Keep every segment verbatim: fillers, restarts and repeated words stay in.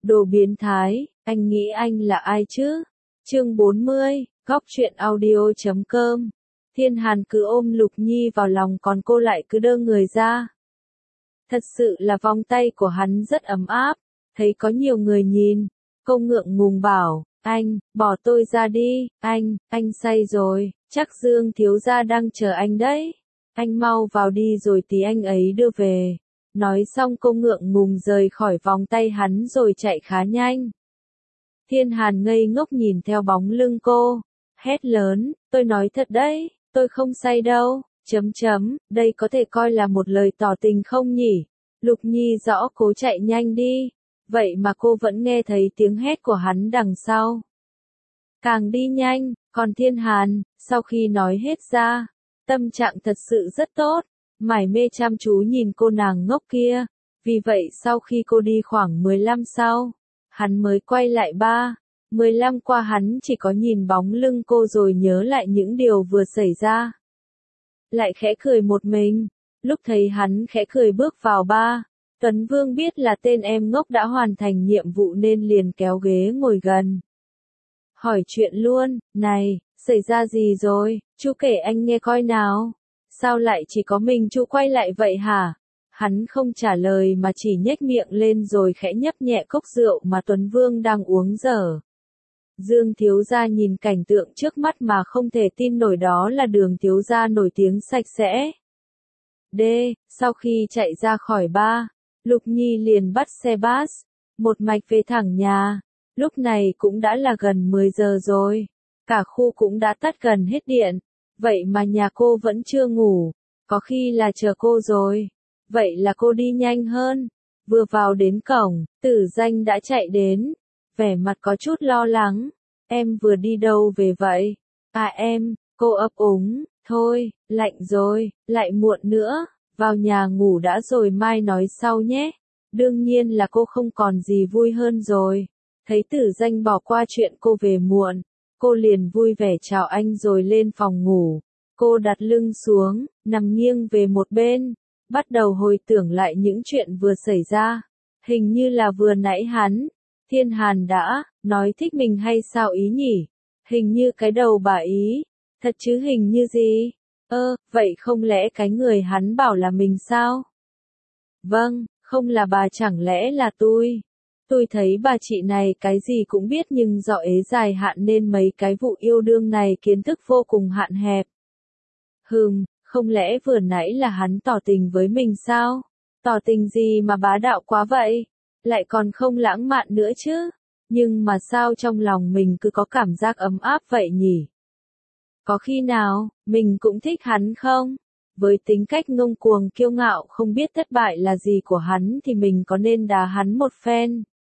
Đồ biến thái, anh nghĩ anh là ai chứ? Chương bốn mươi, góc truyện audio chấm com. Thiên Hàn cứ ôm Lục Nhi vào lòng còn cô lại cứ đơ người ra. Thật sự là vòng tay của hắn rất ấm áp, thấy có nhiều người nhìn, cô ngượng ngùng bảo, anh, bỏ tôi ra đi, anh, anh say rồi, chắc Dương thiếu gia đang chờ anh đấy. Anh mau vào đi rồi tí anh ấy đưa về. Nói xong cô ngượng ngùng rời khỏi vòng tay hắn rồi chạy khá nhanh. Thiên Hàn ngây ngốc nhìn theo bóng lưng cô, hét lớn, tôi nói thật đấy, tôi không say đâu, chấm chấm, đây có thể coi là một lời tỏ tình không nhỉ? Lục Nhi rõ cố chạy nhanh đi, vậy mà cô vẫn nghe thấy tiếng hét của hắn đằng sau. Càng đi nhanh, còn Thiên Hàn, sau khi nói hết ra, tâm trạng thật sự rất tốt, mải mê chăm chú nhìn cô nàng ngốc kia, vì vậy sau khi cô đi khoảng mười lăm sau, hắn mới quay lại ba, mười lăm qua hắn chỉ có nhìn bóng lưng cô rồi nhớ lại những điều vừa xảy ra. Lại khẽ cười một mình, lúc thấy hắn khẽ cười bước vào ba, Tuấn Vương biết là tên em ngốc đã hoàn thành nhiệm vụ nên liền kéo ghế ngồi gần. Hỏi chuyện luôn, này, xảy ra gì rồi, chú kể anh nghe coi nào. Sao lại chỉ có mình chú quay lại vậy hả? Hắn không trả lời mà chỉ nhếch miệng lên rồi khẽ nhấp nhẹ cốc rượu mà Tuấn Vương đang uống dở. Dương thiếu gia nhìn cảnh tượng trước mắt mà không thể tin nổi, đó là Đường thiếu gia nổi tiếng sạch sẽ. D. Sau khi chạy ra khỏi ba, Lục Nhi liền bắt xe bus, một mạch về thẳng nhà. Lúc này cũng đã là gần mười giờ rồi, cả khu cũng đã tắt gần hết điện, vậy mà nhà cô vẫn chưa ngủ, có khi là chờ cô rồi. Vậy là cô đi nhanh hơn, vừa vào đến cổng, Tử Danh đã chạy đến, vẻ mặt có chút lo lắng, em vừa đi đâu về vậy? À em, cô ấp úng, thôi, lạnh rồi, lại muộn nữa, vào nhà ngủ đã rồi mai nói sau nhé. Đương nhiên là cô không còn gì vui hơn rồi. Thấy Tử Danh bỏ qua chuyện cô về muộn, cô liền vui vẻ chào anh rồi lên phòng ngủ. Cô đặt lưng xuống, nằm nghiêng về một bên, bắt đầu hồi tưởng lại những chuyện vừa xảy ra. Hình như là vừa nãy hắn, Thiên Hàn đã nói thích mình hay sao ý nhỉ? Hình như cái đầu bà ý, thật chứ hình như gì? Ơ, vậy không lẽ cái người hắn bảo là mình sao? Vâng, không là bà chẳng lẽ là tôi? Tôi thấy bà chị này cái gì cũng biết nhưng do ế dài hạn nên mấy cái vụ yêu đương này kiến thức vô cùng hạn hẹp. Hừm, không lẽ vừa nãy là hắn tỏ tình với mình sao? Tỏ tình gì mà bá đạo quá vậy? Lại còn không lãng mạn nữa chứ? Nhưng mà sao trong lòng mình cứ có cảm giác ấm áp vậy nhỉ? Có khi nào, mình cũng thích hắn không? Với tính cách ngông cuồng kiêu ngạo không biết thất bại là gì của hắn thì mình có nên đá hắn một phen?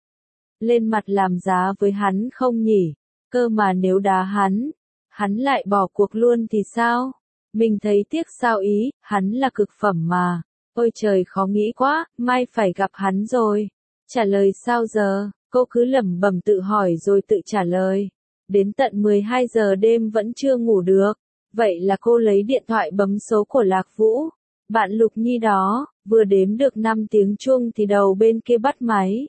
Lên mặt làm giá với hắn không nhỉ? Cơ mà nếu đá hắn, hắn lại bỏ cuộc luôn thì sao? Mình thấy tiếc sao ý, hắn là cực phẩm mà. Ôi trời khó nghĩ quá, mai phải gặp hắn rồi. Trả lời sao giờ? Cô cứ lẩm bẩm tự hỏi rồi tự trả lời. Đến tận mười hai giờ đêm vẫn chưa ngủ được. Vậy là cô lấy điện thoại bấm số của Lạc Vũ. Bạn Lục Nhi đó, vừa đếm được năm tiếng chuông thì đầu bên kia bắt máy.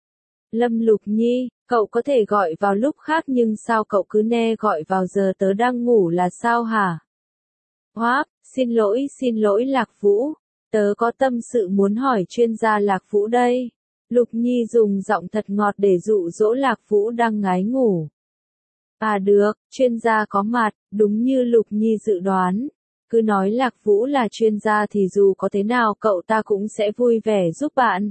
Lâm Lục Nhi, cậu có thể gọi vào lúc khác nhưng sao cậu cứ ne gọi vào giờ tớ đang ngủ là sao hả? Hoáp, xin lỗi xin lỗi Lạc Vũ, tớ có tâm sự muốn hỏi chuyên gia Lạc Vũ đây. Lục Nhi dùng giọng thật ngọt để dụ dỗ Lạc Vũ đang ngái ngủ. À được, chuyên gia có mặt, đúng như Lục Nhi dự đoán. Cứ nói Lạc Vũ là chuyên gia thì dù có thế nào cậu ta cũng sẽ vui vẻ giúp bạn.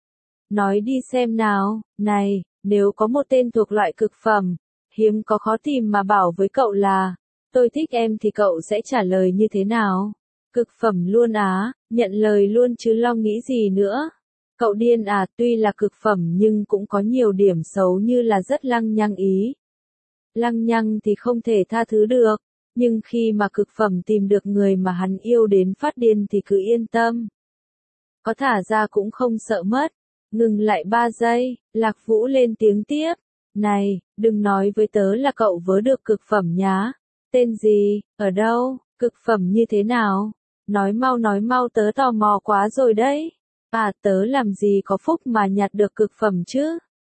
Nói đi xem nào, này, nếu có một tên thuộc loại cực phẩm, hiếm có khó tìm mà bảo với cậu là, tôi thích em thì cậu sẽ trả lời như thế nào? Cực phẩm luôn á, nhận lời luôn chứ lo nghĩ gì nữa. Cậu điên à, tuy là cực phẩm nhưng cũng có nhiều điểm xấu như là rất lăng nhăng ý. Lăng nhăng thì không thể tha thứ được, nhưng khi mà cực phẩm tìm được người mà hắn yêu đến phát điên thì cứ yên tâm. Có thả ra cũng không sợ mất. Ngừng lại ba giây, Lạc Vũ lên tiếng tiếp. Này, đừng nói với tớ là cậu vớ được cực phẩm nhá. Tên gì, ở đâu, cực phẩm như thế nào? Nói mau nói mau tớ tò mò quá rồi đấy. À tớ làm gì có phúc mà nhặt được cực phẩm chứ?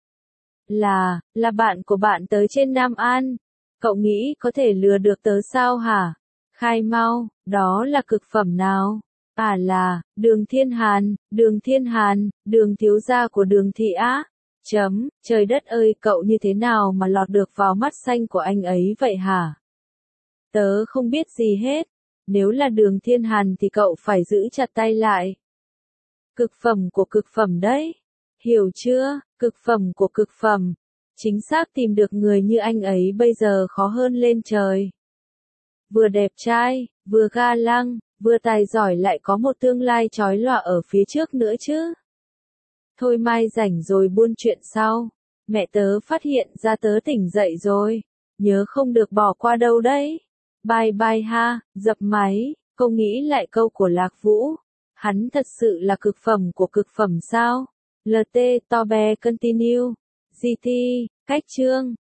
Là, là bạn của bạn tới trên Nam An. Cậu nghĩ có thể lừa được tớ sao hả? Khai mau, đó là cực phẩm nào? À là, Đường Thiên Hàn, Đường Thiên Hàn, Đường thiếu gia của Đường thị á. Chấm, trời đất ơi, cậu như thế nào mà lọt được vào mắt xanh của anh ấy vậy hả? Tớ không biết gì hết. Nếu là Đường Thiên Hàn thì cậu phải giữ chặt tay lại. Cực phẩm của cực phẩm đấy. Hiểu chưa? Cực phẩm của cực phẩm. Chính xác, tìm được người như anh ấy bây giờ khó hơn lên trời. Vừa đẹp trai, vừa ga lăng, vừa tài giỏi, lại có một tương lai chói lòa ở phía trước nữa chứ. Thôi mai rảnh rồi buôn chuyện sau. Mẹ tớ phát hiện ra tớ tỉnh dậy rồi. Nhớ không được bỏ qua đâu đấy. Bye bye ha, dập máy. Câu nghĩ lại câu của Lạc Vũ. Hắn thật sự là cực phẩm của cực phẩm sao? lờ tê, to bé continue. giê tê, cách chương.